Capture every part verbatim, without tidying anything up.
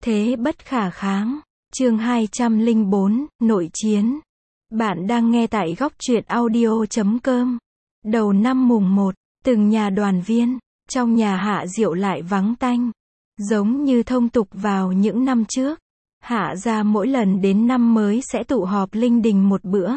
Thế bất khả kháng. Chương hai trăm lẻ bốn, Nội chiến. Bạn đang nghe tại góc truyện audio chấm com. Đầu năm mùng một, từng nhà đoàn viên, trong nhà Hạ Diệu lại vắng tanh. Giống như thông tục vào những năm trước, Hạ gia mỗi lần đến năm mới sẽ tụ họp linh đình một bữa.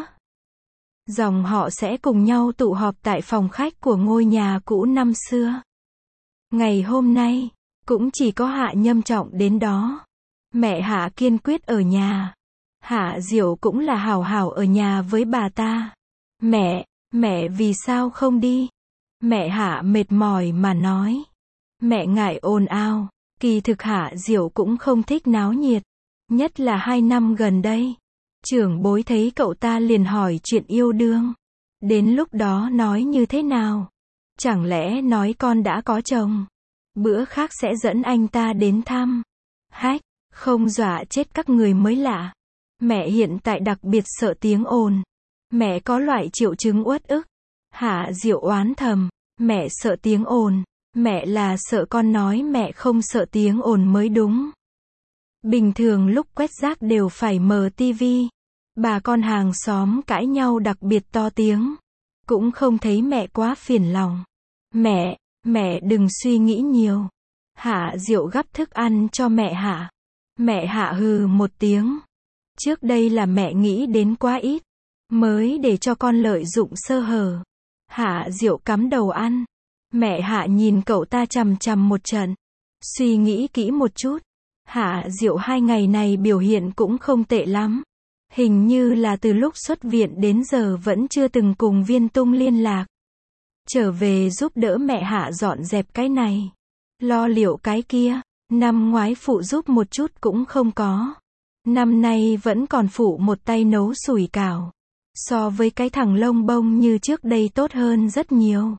Dòng họ sẽ cùng nhau tụ họp tại phòng khách của ngôi nhà cũ năm xưa. Ngày hôm nay, cũng chỉ có Hạ Nhâm Trọng đến đó. Mẹ Hạ kiên quyết ở nhà. Hạ Diệu cũng là hảo hảo ở nhà với bà ta. Mẹ, mẹ vì sao không đi? Mẹ Hạ mệt mỏi mà nói. Mẹ ngại ồn ào. Kỳ thực Hạ Diệu cũng không thích náo nhiệt. Nhất là hai năm gần đây. Trưởng bối thấy cậu ta liền hỏi chuyện yêu đương. Đến lúc đó nói như thế nào? Chẳng lẽ nói con đã có chồng? Bữa khác sẽ dẫn anh ta đến thăm. Hách, không dọa chết các người mới lạ. Mẹ hiện tại đặc biệt sợ tiếng ồn. Mẹ có loại triệu chứng uất ức. Hạ Diệu oán thầm. Mẹ sợ tiếng ồn. Mẹ là sợ con nói mẹ không sợ tiếng ồn mới đúng. Bình thường lúc quét rác đều phải mở tivi. Bà con hàng xóm cãi nhau đặc biệt to tiếng. Cũng không thấy mẹ quá phiền lòng. Mẹ, mẹ đừng suy nghĩ nhiều. Hạ Diệu gắp thức ăn cho mẹ Hạ. Mẹ Hạ hừ một tiếng. Trước đây là mẹ nghĩ đến quá ít. Mới để cho con lợi dụng sơ hở. Hạ Diệu cắm đầu ăn. Mẹ Hạ nhìn cậu ta chằm chằm một trận. Suy nghĩ kỹ một chút. Hạ Diệu hai ngày này biểu hiện cũng không tệ lắm. Hình như là từ lúc xuất viện đến giờ vẫn chưa từng cùng Viên Tung liên lạc. Trở về giúp đỡ mẹ Hạ dọn dẹp cái này. Lo liệu cái kia. Năm ngoái phụ giúp một chút cũng không có. Năm nay vẫn còn phụ một tay nấu sủi cảo. So với cái thằng lông bông như trước đây tốt hơn rất nhiều.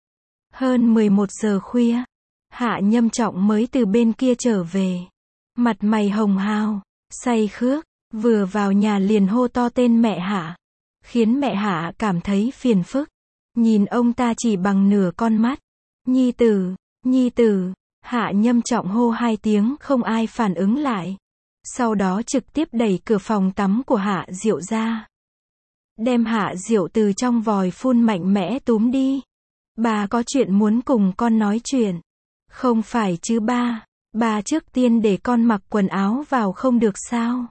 Hơn mười một giờ khuya. Hạ Nhâm Trọng mới từ bên kia trở về. Mặt mày hồng hào, say khước. Vừa vào nhà liền hô to tên mẹ Hạ. Khiến mẹ Hạ cảm thấy phiền phức. Nhìn ông ta chỉ bằng nửa con mắt. Nhi tử, nhi tử. Hạ Nhâm Trọng hô hai tiếng không ai phản ứng lại. Sau đó trực tiếp đẩy cửa phòng tắm của Hạ Diệu ra. Đem Hạ Diệu từ trong vòi phun mạnh mẽ túm đi. Bà có chuyện muốn cùng con nói chuyện. Không phải chứ ba. Bà trước tiên để con mặc quần áo vào không được sao?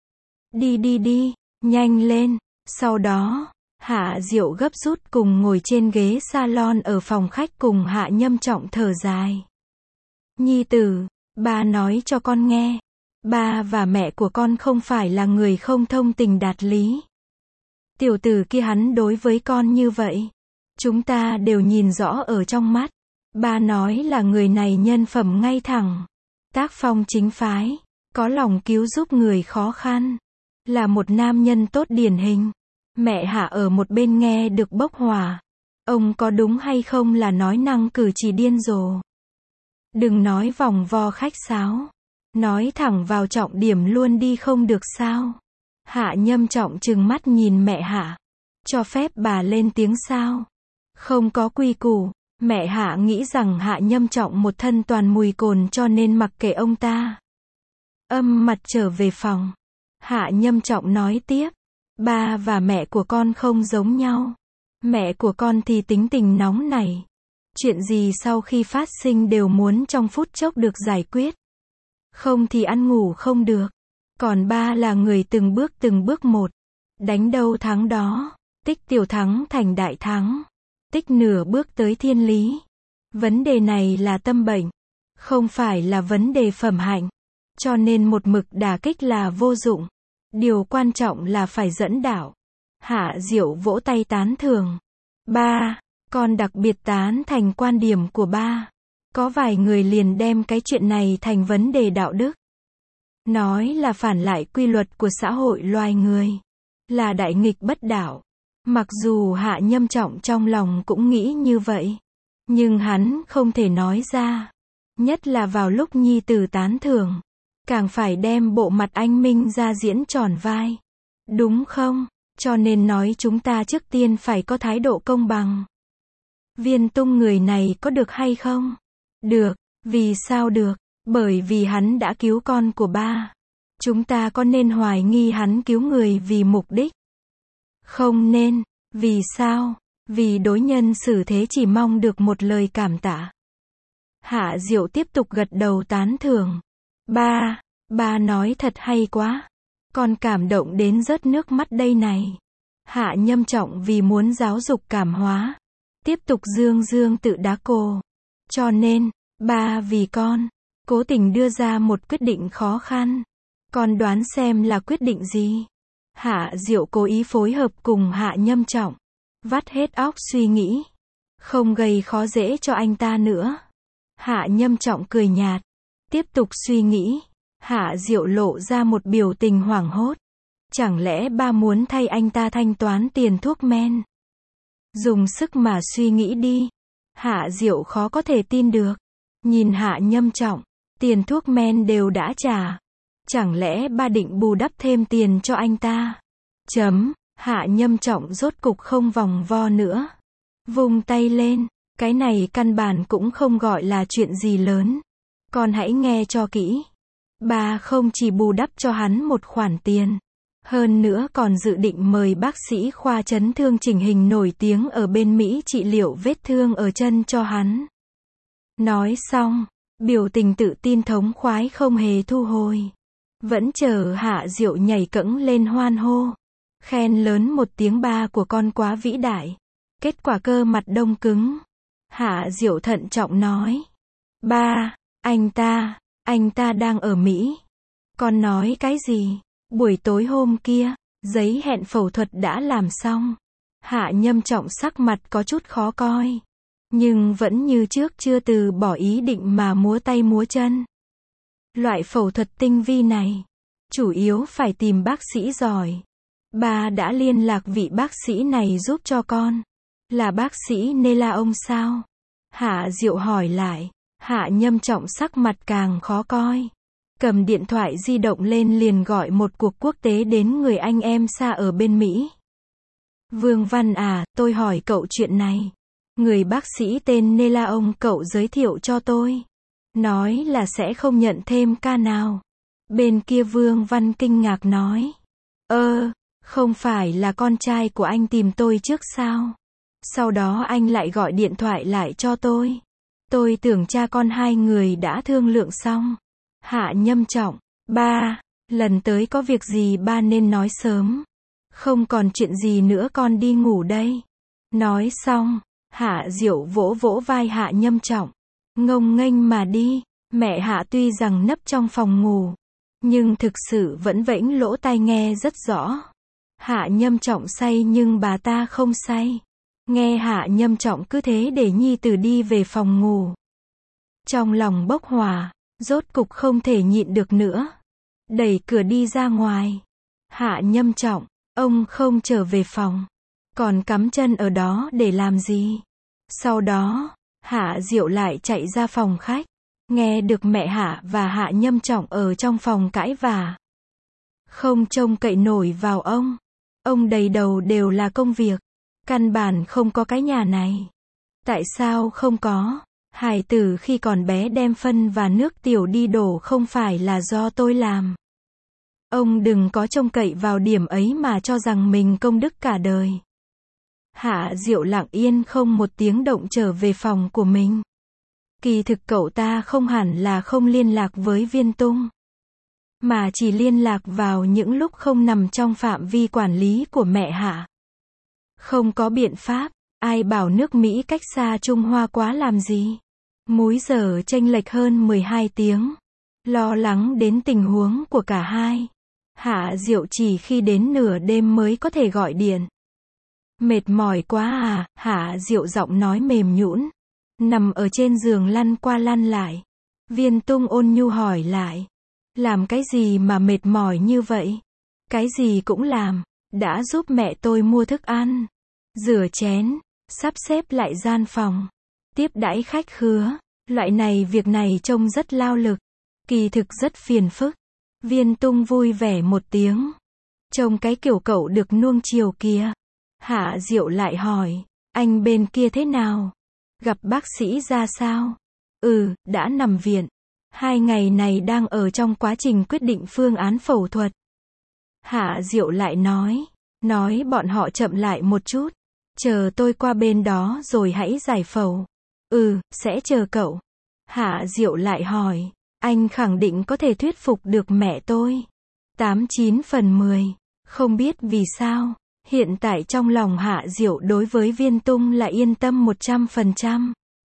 Đi đi đi, nhanh lên. Sau đó, Hạ Diệu gấp rút cùng ngồi trên ghế salon ở phòng khách cùng Hạ Nhâm Trọng thở dài. Nhi tử, ba nói cho con nghe. Ba và mẹ của con không phải là người không thông tình đạt lý. Tiểu tử kia hắn đối với con như vậy. Chúng ta đều nhìn rõ ở trong mắt. Ba nói là người này nhân phẩm ngay thẳng. Tác phong chính phái. Có lòng cứu giúp người khó khăn. Là một nam nhân tốt điển hình. Mẹ Hạ ở một bên nghe được bốc hỏa. Ông có đúng hay không là nói năng cử chỉ điên rồ. Đừng nói vòng vo khách sáo. Nói thẳng vào trọng điểm luôn đi không được sao. Hạ Nhâm Trọng trừng mắt nhìn mẹ Hạ. Cho phép bà lên tiếng sao? Không có quy củ. Mẹ Hạ nghĩ rằng Hạ Nhâm Trọng một thân toàn mùi cồn cho nên mặc kệ ông ta. Âm mặt trở về phòng. Hạ Nhâm Trọng nói tiếp. Ba và mẹ của con không giống nhau. Mẹ của con thì tính tình nóng nảy. Chuyện gì sau khi phát sinh đều muốn trong phút chốc được giải quyết. Không thì ăn ngủ không được. Còn ba là người từng bước từng bước một. Đánh đâu thắng đó. Tích tiểu thắng thành đại thắng. Tích nửa bước tới thiên lý. Vấn đề này là tâm bệnh. Không phải là vấn đề phẩm hạnh. Cho nên một mực đả kích là vô dụng. Điều quan trọng là phải dẫn đạo. Hạ Diệu vỗ tay tán thưởng. Ba, con đặc biệt tán thành quan điểm của ba. Có vài người liền đem cái chuyện này thành vấn đề đạo đức. Nói là phản lại quy luật của xã hội loài người. Là đại nghịch bất đạo. Mặc dù Hạ Nhâm Trọng trong lòng cũng nghĩ như vậy. Nhưng hắn không thể nói ra. Nhất là vào lúc nhi tử tán thưởng. Càng phải đem bộ mặt anh minh ra diễn tròn vai. Đúng không? Cho nên nói chúng ta trước tiên phải có thái độ công bằng. Viên Tung người này có được hay không? Được. Vì sao được? Bởi vì hắn đã cứu con của ba. Chúng ta có nên hoài nghi hắn cứu người vì mục đích? Không nên. Vì sao? Vì đối nhân xử thế chỉ mong được một lời cảm tạ. Hạ Diệu tiếp tục gật đầu tán thưởng. Ba, ba nói thật hay quá. Con cảm động đến rớt nước mắt đây này. Hạ Nhâm Trọng vì muốn giáo dục cảm hóa. Tiếp tục dương dương tự đá cô. Cho nên, ba vì con, cố tình đưa ra một quyết định khó khăn. Con đoán xem là quyết định gì? Hạ Diệu cố ý phối hợp cùng Hạ Nhâm Trọng. Vắt hết óc suy nghĩ. Không gây khó dễ cho anh ta nữa. Hạ Nhâm Trọng cười nhạt. Tiếp tục suy nghĩ. Hạ Diệu lộ ra một biểu tình hoảng hốt. Chẳng lẽ ba muốn thay anh ta thanh toán tiền thuốc men? Dùng sức mà suy nghĩ đi. Hạ Diệu khó có thể tin được. Nhìn Hạ Nhâm Trọng. Tiền thuốc men đều đã trả. Chẳng lẽ ba định bù đắp thêm tiền cho anh ta? Chấm. Hạ Nhâm Trọng rốt cục không vòng vo nữa. Vung tay lên. Cái này căn bản cũng không gọi là chuyện gì lớn. Con hãy nghe cho kỹ. Ba không chỉ bù đắp cho hắn một khoản tiền. Hơn nữa còn dự định mời bác sĩ khoa chấn thương chỉnh hình nổi tiếng ở bên Mỹ trị liệu vết thương ở chân cho hắn. Nói xong, biểu tình tự tin thống khoái không hề thu hồi. Vẫn chờ Hạ Diệu nhảy cẫng lên hoan hô. Khen lớn một tiếng ba của con quá vĩ đại. Kết quả cơ mặt đông cứng. Hạ Diệu thận trọng nói. Ba, anh ta, anh ta đang ở Mỹ. Con nói cái gì? Buổi tối hôm kia, giấy hẹn phẫu thuật đã làm xong. Hạ Nhâm Trọng sắc mặt có chút khó coi. Nhưng vẫn như trước chưa từ bỏ ý định mà múa tay múa chân. Loại phẫu thuật tinh vi này, chủ yếu phải tìm bác sĩ giỏi. Ba đã liên lạc vị bác sĩ này giúp cho con. Là bác sĩ Nela ông sao? Hạ Diệu hỏi lại. Hạ Nhâm Trọng sắc mặt càng khó coi. Cầm điện thoại di động lên liền gọi một cuộc quốc tế đến người anh em xa ở bên Mỹ. Vương Văn à, tôi hỏi cậu chuyện này. Người bác sĩ tên Nela ông cậu giới thiệu cho tôi. Nói là sẽ không nhận thêm ca nào. Bên kia Vương Văn kinh ngạc nói. Ơ, không phải là con trai của anh tìm tôi trước sao? Sau đó anh lại gọi điện thoại lại cho tôi. Tôi tưởng cha con hai người đã thương lượng xong. Hạ Nhâm Trọng. Ba, lần tới có việc gì ba nên nói sớm. Không còn chuyện gì nữa con đi ngủ đây. Nói xong, Hạ Diệu vỗ vỗ vai Hạ Nhâm Trọng. Ngông nghênh mà đi. Mẹ Hạ tuy rằng nấp trong phòng ngủ, nhưng thực sự vẫn vẫy lỗ tai nghe rất rõ. Hạ Nhâm Trọng say nhưng bà ta không say. Nghe Hạ Nhâm Trọng cứ thế để nhi tử đi về phòng ngủ. Trong lòng bốc hỏa, rốt cục không thể nhịn được nữa. Đẩy cửa đi ra ngoài. Hạ Nhâm Trọng, ông không trở về phòng. Còn cắm chân ở đó để làm gì? Sau đó, Hạ Diệu lại chạy ra phòng khách. Nghe được mẹ Hạ và Hạ Nhâm Trọng ở trong phòng cãi vả. Không trông cậy nổi vào ông. Ông đầy đầu đều là công việc. Căn bản không có cái nhà này. Tại sao không có? Hài tử khi còn bé đem phân và nước tiểu đi đổ không phải là do tôi làm. Ông đừng có trông cậy vào điểm ấy mà cho rằng mình công đức cả đời. Hạ Diệu lặng yên không một tiếng động trở về phòng của mình. Kỳ thực cậu ta không hẳn là không liên lạc với Viên Tung, mà chỉ liên lạc vào những lúc không nằm trong phạm vi quản lý của mẹ Hạ. Không có biện pháp, ai bảo nước Mỹ cách xa Trung Hoa quá làm gì. Múi giờ chênh lệch hơn mười hai tiếng. Lo lắng đến tình huống của cả hai. Hạ Diệu chỉ khi đến nửa đêm mới có thể gọi điện. Mệt mỏi quá à? Hạ Diệu giọng nói mềm nhũn, nằm ở trên giường lăn qua lăn lại. Viên Tung ôn nhu hỏi lại. Làm cái gì mà mệt mỏi như vậy? Cái gì cũng làm. Đã giúp mẹ tôi mua thức ăn, rửa chén, sắp xếp lại gian phòng, tiếp đãi khách khứa. Loại này việc này trông rất lao lực. Kỳ thực rất phiền phức. Viên Tung vui vẻ một tiếng. Trông cái kiểu cậu được nuông chiều kia. Hạ Diệu lại hỏi. Anh bên kia thế nào? Gặp bác sĩ ra sao? Ừ, đã nằm viện. Hai ngày này đang ở trong quá trình quyết định phương án phẫu thuật. Hạ Diệu lại nói. Nói bọn họ chậm lại một chút. Chờ tôi qua bên đó rồi hãy giải phẫu. Ừ, sẽ chờ cậu. Hạ Diệu lại hỏi. Anh khẳng định có thể thuyết phục được mẹ tôi. Tám chín phần mười. Không biết vì sao. Hiện tại trong lòng Hạ Diệu đối với Viên Tung là yên tâm một trăm phần trăm.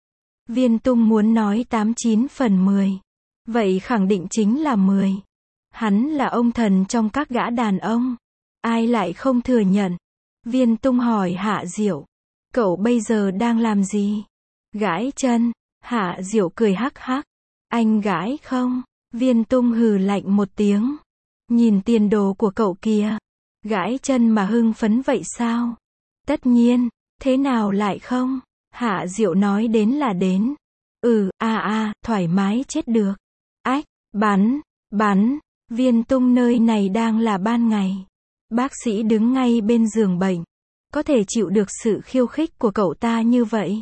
Viên Tung muốn nói tám chín phần mười. Vậy khẳng định chính là mười. Hắn là ông thần trong các gã đàn ông. Ai lại không thừa nhận. Viên Tung hỏi Hạ Diệu. Cậu bây giờ đang làm gì? Gãi chân. Hạ Diệu cười hắc hắc. Anh gãi không? Viên Tung hừ lạnh một tiếng. Nhìn tiền đồ của cậu kìa. Gãi chân mà hưng phấn vậy sao? Tất nhiên. Thế nào lại không? Hạ Diệu nói đến là đến. Ừ, a à, a, à, thoải mái chết được. Ách, bắn, bắn. Viên Tung nơi này đang là ban ngày. Bác sĩ đứng ngay bên giường bệnh. Có thể chịu được sự khiêu khích của cậu ta như vậy.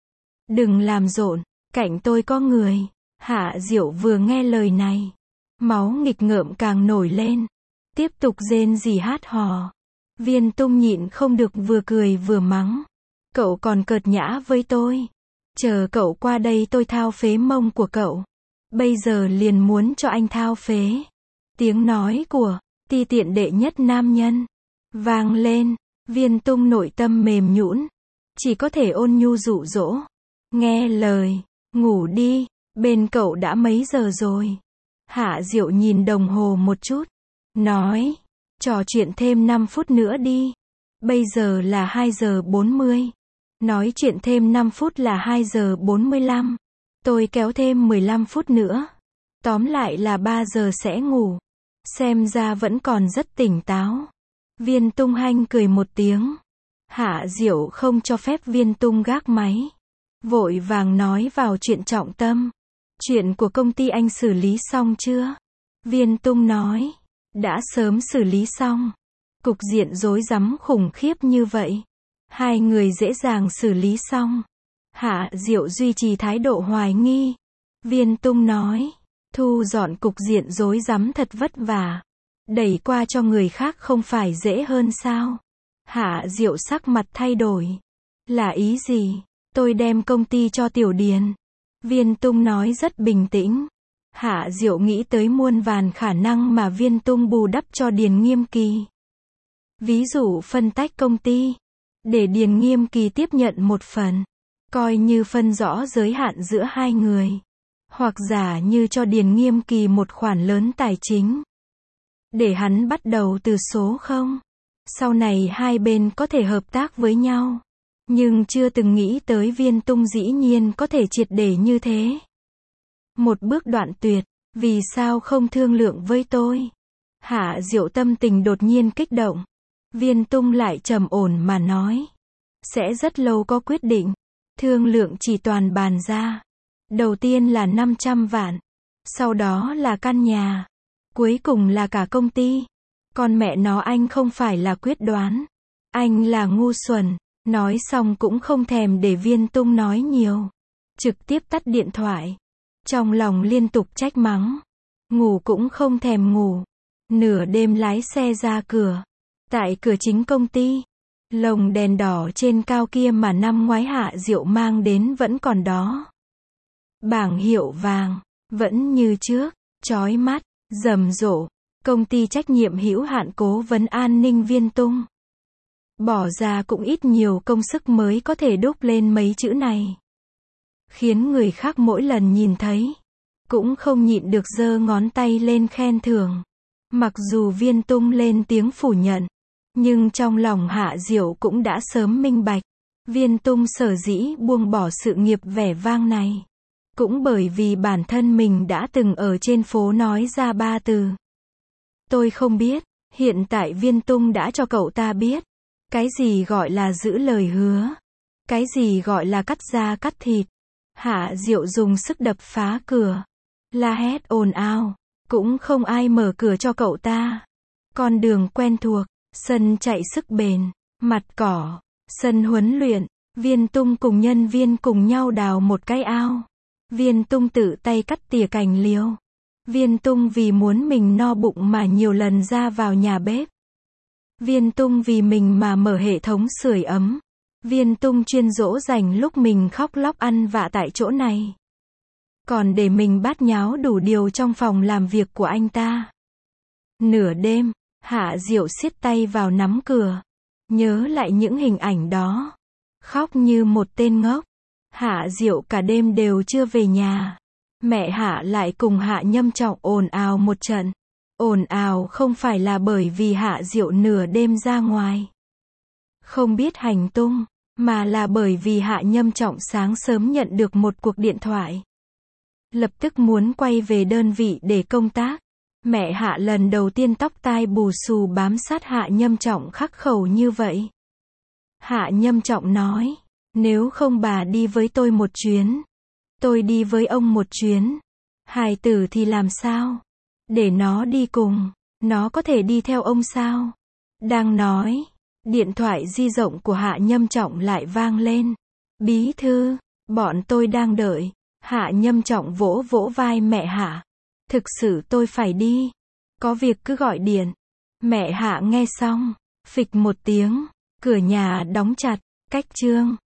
Đừng làm rộn, cạnh tôi có người. Hạ Diệu vừa nghe lời này. Máu nghịch ngợm càng nổi lên. Tiếp tục rên rỉ hát hò. Viên Tung nhịn không được vừa cười vừa mắng. Cậu còn cợt nhã với tôi. Chờ cậu qua đây tôi thao phế mông của cậu. Bây giờ liền muốn cho anh thao phế. Tiếng nói của ti tiện đệ nhất nam nhân vang lên. Viên Tung nội tâm mềm nhũn, chỉ có thể ôn nhu dụ dỗ. Nghe lời, ngủ đi, bên cậu đã mấy giờ rồi? Hạ Diệu nhìn đồng hồ một chút, nói, trò chuyện thêm năm phút nữa đi. Bây giờ là hai giờ bốn mươi. Nói chuyện thêm năm phút là hai giờ bốn mươi lăm. Tôi kéo thêm mười lăm phút nữa. Tóm lại là ba giờ sẽ ngủ. Xem ra vẫn còn rất tỉnh táo. Viên Tung hanh cười một tiếng. Hạ Diệu không cho phép Viên Tung gác máy. Vội vàng nói vào chuyện trọng tâm. Chuyện của công ty anh xử lý xong chưa? Viên Tung nói. Đã sớm xử lý xong. Cục diện rối rắm khủng khiếp như vậy. Hai người dễ dàng xử lý xong. Hạ Diệu duy trì thái độ hoài nghi. Viên Tung nói. Thu dọn cục diện rối rắm thật vất vả. Đẩy qua cho người khác không phải dễ hơn sao? Hạ Diệu sắc mặt thay đổi. Là ý gì? Tôi đem công ty cho Tiểu Điền. Viên Tung nói rất bình tĩnh. Hạ Diệu nghĩ tới muôn vàn khả năng mà Viên Tung bù đắp cho Điền Nghiêm Kỳ. Ví dụ phân tách công ty. Để Điền Nghiêm Kỳ tiếp nhận một phần. Coi như phân rõ giới hạn giữa hai người. Hoặc giả như cho Điền Nghiêm Kỳ một khoản lớn tài chính. Để hắn bắt đầu từ số không. Sau này hai bên có thể hợp tác với nhau. Nhưng chưa từng nghĩ tới Viên Tung dĩ nhiên có thể triệt để như thế. Một bước đoạn tuyệt. Vì sao không thương lượng với tôi? Hạ Diệu tâm tình đột nhiên kích động. Viên Tung lại trầm ổn mà nói. Sẽ rất lâu có quyết định. Thương lượng chỉ toàn bàn ra. Đầu tiên là năm trăm vạn. Sau đó là căn nhà. Cuối cùng là cả công ty. Con mẹ nó anh không phải là quyết đoán. Anh là ngu xuẩn. Nói xong cũng không thèm để Viên Tung nói nhiều. Trực tiếp tắt điện thoại. Trong lòng liên tục trách mắng. Ngủ cũng không thèm ngủ. Nửa đêm lái xe ra cửa. Tại cửa chính công ty. Lồng đèn đỏ trên cao kia mà năm ngoái Hạ Diệu mang đến vẫn còn đó. Bảng hiệu vàng. Vẫn như trước. Chói mắt. Rầm rộ. Công ty trách nhiệm hữu hạn cố vấn an ninh Viên Tung. Bỏ ra cũng ít nhiều công sức mới có thể đúc lên mấy chữ này. Khiến người khác mỗi lần nhìn thấy. Cũng không nhịn được giơ ngón tay lên khen thưởng. Mặc dù Viên Tung lên tiếng phủ nhận. Nhưng trong lòng Hạ Diệu cũng đã sớm minh bạch. Viên Tung sở dĩ buông bỏ sự nghiệp vẻ vang này. Cũng bởi vì bản thân mình đã từng ở trên phố nói ra ba từ. Tôi không biết. Hiện tại Viên Tung đã cho cậu ta biết. Cái gì gọi là giữ lời hứa. Cái gì gọi là cắt da cắt thịt. Hạ Diệu dùng sức đập phá cửa. La hét ồn ào. Cũng không ai mở cửa cho cậu ta. Con đường quen thuộc. Sân chạy sức bền. Mặt cỏ. Sân huấn luyện. Viên Tung cùng nhân viên cùng nhau đào một cái ao. Viên Tung tự tay cắt tỉa cành liễu. Viên Tung vì muốn mình no bụng mà nhiều lần ra vào nhà bếp. Viên Tung vì mình mà mở hệ thống sưởi ấm. Viên Tung chuyên dỗ dành lúc mình khóc lóc ăn vạ tại chỗ này. Còn để mình bát nháo đủ điều trong phòng làm việc của anh ta. Nửa đêm, Hạ Diệu siết tay vào nắm cửa. Nhớ lại những hình ảnh đó. Khóc như một tên ngốc. Hạ Diệu cả đêm đều chưa về nhà. Mẹ Hạ lại cùng Hạ Nhâm Trọng ồn ào một trận. Ồn ào không phải là bởi vì Hạ Diệu nửa đêm ra ngoài. Không biết hành tung, mà là bởi vì Hạ Nhâm Trọng sáng sớm nhận được một cuộc điện thoại. Lập tức muốn quay về đơn vị để công tác. Mẹ Hạ lần đầu tiên tóc tai bù xù bám sát Hạ Nhâm Trọng khắc khẩu như vậy. Hạ Nhâm Trọng nói, nếu không bà đi với tôi một chuyến. Tôi đi với ông một chuyến. Hài tử thì làm sao? Để nó đi cùng. Nó có thể đi theo ông sao? Đang nói, điện thoại di động của Hạ Nhâm Trọng lại vang lên. Bí thư, bọn tôi đang đợi. Hạ Nhâm Trọng vỗ vỗ vai mẹ Hạ. Thực sự tôi phải đi. Có việc cứ gọi điện. Mẹ Hạ nghe xong, phịch một tiếng, cửa nhà đóng chặt. Cách chương